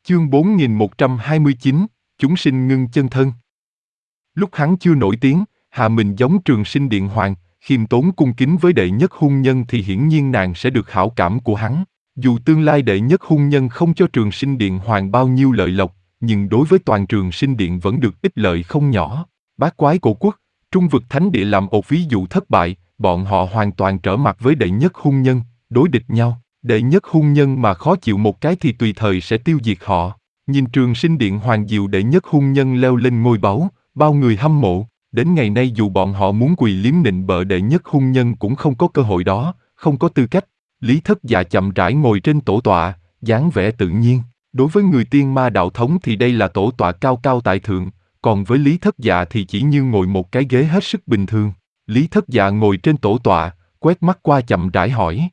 Chương 4129, chúng sinh ngưng chân thân. Lúc hắn chưa nổi tiếng, hạ mình giống Trường Sinh Điện Hoàng, khiêm tốn cung kính với đệ nhất hung nhân thì hiển nhiên nàng sẽ được hảo cảm của hắn. Dù tương lai đệ nhất hung nhân không cho Trường Sinh Điện Hoàng bao nhiêu lợi lộc, nhưng đối với toàn Trường Sinh Điện vẫn được ích lợi không nhỏ. Bát quái cổ quốc, trung vực thánh địa làm một ví dụ thất bại, bọn họ hoàn toàn trở mặt với đệ nhất hung nhân, đối địch nhau. Đệ nhất hung nhân mà khó chịu một cái thì tùy thời sẽ tiêu diệt họ. Nhìn Trường Sinh Điện Hoàng diệu đệ nhất hung nhân leo lên ngôi báu, bao người hâm mộ. Đến ngày nay dù bọn họ muốn quỳ liếm nịnh bợ đệ nhất hung nhân cũng không có cơ hội đó, không có tư cách. Lý Thất Dạ chậm rãi ngồi trên tổ tọa, dáng vẻ tự nhiên. Đối với người tiên ma đạo thống thì đây là tổ tọa cao cao tại thượng, còn với Lý Thất Dạ thì chỉ như ngồi một cái ghế hết sức bình thường. Lý Thất Dạ ngồi trên tổ tọa, quét mắt qua chậm rãi hỏi.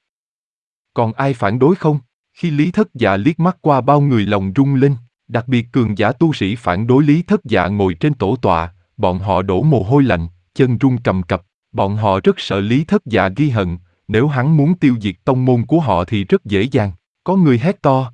Còn ai phản đối không? Khi Lý Thất Dạ liếc mắt qua bao người lòng rung lên, đặc biệt cường giả tu sĩ phản đối Lý Thất Dạ ngồi trên tổ tọa, bọn họ đổ mồ hôi lạnh, chân run cầm cập, bọn họ rất sợ Lý Thất Dạ ghi hận, nếu hắn muốn tiêu diệt tông môn của họ thì rất dễ dàng. Có người hét to.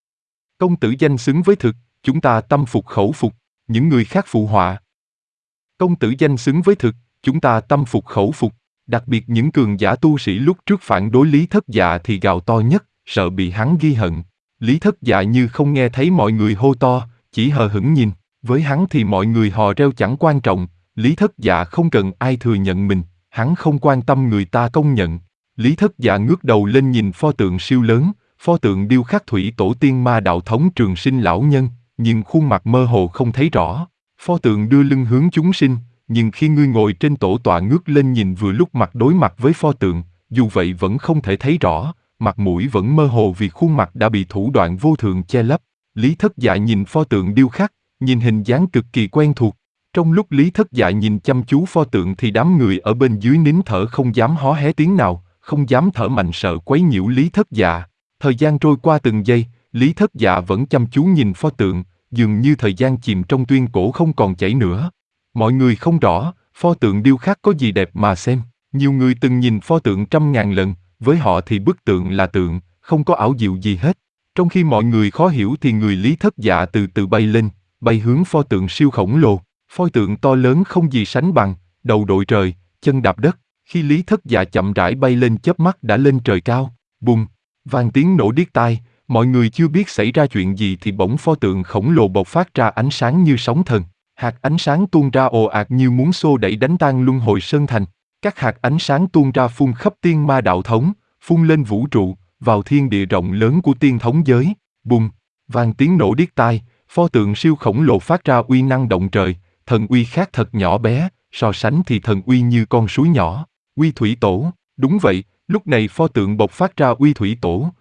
Công tử danh xứng với thực, chúng ta tâm phục khẩu phục, những người khác phụ họa. Công tử danh xứng với thực, chúng ta tâm phục khẩu phục. Đặc biệt những cường giả tu sĩ lúc trước phản đối Lý Thất Dạ thì gào to nhất, sợ bị hắn ghi hận. Lý Thất Dạ như không nghe thấy mọi người hô to, chỉ hờ hững nhìn. Với hắn thì mọi người hò reo chẳng quan trọng, Lý Thất Dạ không cần ai thừa nhận mình, hắn không quan tâm người ta công nhận. Lý Thất Dạ ngước đầu lên nhìn pho tượng siêu lớn, pho tượng điêu khắc thủy tổ tiên ma đạo thống Trường Sinh lão nhân, nhưng khuôn mặt mơ hồ không thấy rõ. Pho tượng đưa lưng hướng chúng sinh, nhưng khi ngươi ngồi trên tổ tọa ngước lên nhìn vừa lúc mặt đối mặt với pho tượng, dù vậy vẫn không thể thấy rõ, mặt mũi vẫn mơ hồ vì khuôn mặt đã bị thủ đoạn vô thượng che lấp. Lý Thất Dạ nhìn pho tượng điêu khắc, nhìn hình dáng cực kỳ quen thuộc. Trong lúc Lý Thất Dạ nhìn chăm chú pho tượng thì đám người ở bên dưới nín thở không dám hó hé tiếng nào, không dám thở mạnh sợ quấy nhiễu Lý Thất Dạ. Thời gian trôi qua từng giây, Lý Thất Dạ vẫn chăm chú nhìn pho tượng, dường như thời gian chìm trong tuyên cổ không còn chảy nữa. Mọi người không rõ, pho tượng điêu khắc có gì đẹp mà xem. Nhiều người từng nhìn pho tượng trăm ngàn lần, với họ thì bức tượng là tượng, không có ảo diệu gì hết. Trong khi mọi người khó hiểu thì người Lý Thất Dạ từ từ bay lên, bay hướng pho tượng siêu khổng lồ. Pho tượng to lớn không gì sánh bằng, đầu đội trời, chân đạp đất. Khi Lý Thất Dạ chậm rãi bay lên chớp mắt đã lên trời cao, bùng, vang tiếng nổ điếc tai. Mọi người chưa biết xảy ra chuyện gì thì bỗng pho tượng khổng lồ bộc phát ra ánh sáng như sóng thần. Hạt ánh sáng tuôn ra ồ ạt như muốn xô đẩy đánh tan luân hồi sơn thành. Các hạt ánh sáng tuôn ra phun khắp tiên ma đạo thống, phun lên vũ trụ, vào thiên địa rộng lớn của tiên thống giới. Bùng, vang tiếng nổ điếc tai, pho tượng siêu khổng lồ phát ra uy năng động trời, thần uy khác thật nhỏ bé, so sánh thì thần uy như con suối nhỏ. Uy thủy tổ, đúng vậy, lúc này pho tượng bộc phát ra uy thủy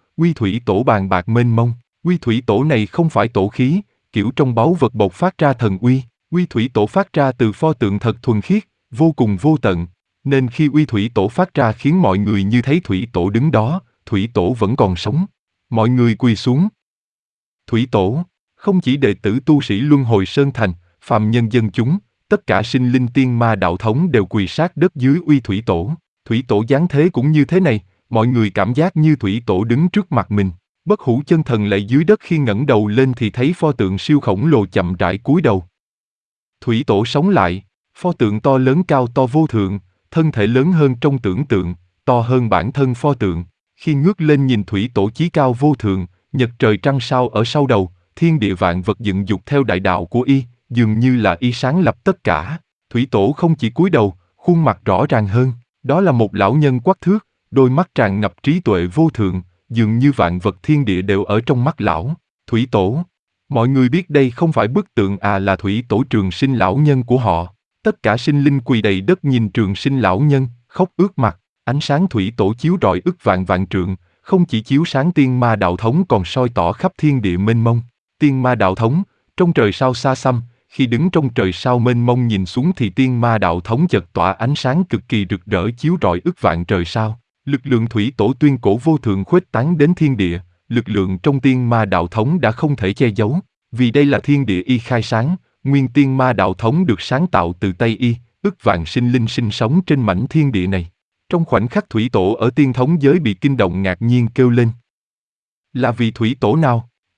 tổ bàn bạc mênh mông. Uy thủy tổ này không phải tổ khí, kiểu trong báu vật bộc phát ra thần uy. Uy thủy tổ phát ra từ pho tượng thật thuần khiết, vô cùng vô tận, nên khi uy thủy tổ phát ra khiến mọi người như thấy thủy tổ đứng đó, thủy tổ vẫn còn sống. Mọi người quỳ xuống. Thủy tổ, không chỉ đệ tử tu sĩ Luân Hồi Sơn Thành, phàm nhân dân chúng, tất cả sinh linh tiên ma đạo thống đều quỳ sát đất dưới uy thủy tổ. Thủy tổ dáng thế cũng như thế này, mọi người cảm giác như thủy tổ đứng trước mặt mình. Bất hủ chân thần lạy dưới đất khi ngẩng đầu lên thì thấy pho tượng siêu khổng lồ chậm rãi cúi đầu. Thủy tổ sống lại, pho tượng to lớn cao to vô thượng, thân thể lớn hơn trong tưởng tượng, to hơn bản thân pho tượng. Khi ngước lên nhìn thủy tổ chí cao vô thượng, nhật trời trăng sao ở sau đầu, thiên địa vạn vật dựng dục theo đại đạo của y, dường như là y sáng lập tất cả. Thủy tổ không chỉ cúi đầu, khuôn mặt rõ ràng hơn, đó là một lão nhân quắc thước, đôi mắt tràn ngập trí tuệ vô thượng, dường như vạn vật thiên địa đều ở trong mắt lão. Thủy tổ. Mọi người biết đây không phải bức tượng là thủy tổ Trường Sinh lão nhân của họ. Tất cả sinh linh quỳ đầy đất nhìn Trường Sinh lão nhân, khóc ướt mặt. Ánh sáng thủy tổ chiếu rọi ức vạn vạn trượng, không chỉ chiếu sáng tiên ma đạo thống còn soi tỏ khắp thiên địa mênh mông. Tiên ma đạo thống, trong trời sao xa xăm, khi đứng trong trời sao mênh mông nhìn xuống thì tiên ma đạo thống chợt tỏa ánh sáng cực kỳ rực rỡ chiếu rọi ức vạn trời sao. Lực lượng thủy tổ tuyên cổ vô thượng khuếch tán đến thiên địa, lực lượng trong tiên ma đạo thống đã không thể che giấu, vì đây là thiên địa y khai sáng, nguyên tiên ma đạo thống được sáng tạo từ tay y, ức vạn sinh linh sinh sống trên mảnh thiên địa này. Trong khoảnh khắc thủy tổ ở tiên thống giới bị kinh động ngạc nhiên kêu lên. Là vị thủy tổ nào?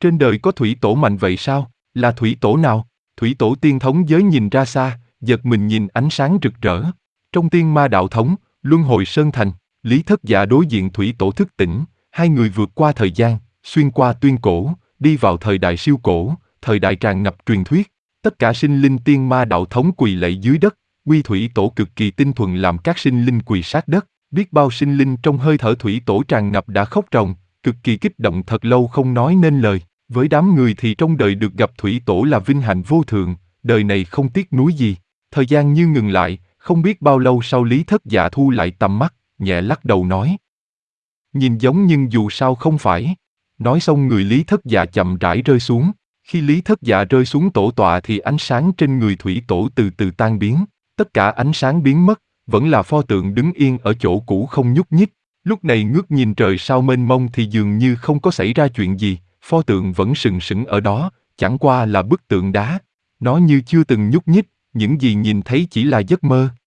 Trên đời có thủy tổ mạnh vậy sao? Là thủy tổ nào? Thủy tổ tiên thống giới nhìn ra xa, giật mình nhìn ánh sáng rực rỡ. Trong tiên ma đạo thống, luân hồi sơn thành, Lý Thất Dạ đối diện thủy tổ thức tỉnh, hai người vượt qua thời gian, xuyên qua tuyên cổ, đi vào thời đại siêu cổ, thời đại tràn ngập truyền thuyết. Tất cả sinh linh tiên ma đạo thống quỳ lạy dưới đất, quy thủy tổ cực kỳ tinh thuần làm các sinh linh quỳ sát đất. Biết bao sinh linh trong hơi thở thủy tổ tràn ngập đã khóc ròng, cực kỳ kích động thật lâu không nói nên lời. Với đám người thì trong đời được gặp thủy tổ là vinh hạnh vô thượng, đời này không tiếc nuối gì. Thời gian như ngừng lại, không biết bao lâu sau Lý Thất Dạ thu lại tầm mắt, nhẹ lắc đầu nói. Nhìn giống nhưng dù sao không phải. Nói xong người Lý Thất Dạ chậm rãi rơi xuống. Khi Lý Thất Dạ rơi xuống tổ tọa thì ánh sáng trên người thủy tổ từ từ tan biến. Tất cả ánh sáng biến mất, vẫn là pho tượng đứng yên ở chỗ cũ không nhúc nhích. Lúc này ngước nhìn trời sao mênh mông thì dường như không có xảy ra chuyện gì, pho tượng vẫn sừng sững ở đó, chẳng qua là bức tượng đá. Nó như chưa từng nhúc nhích, những gì nhìn thấy chỉ là giấc mơ.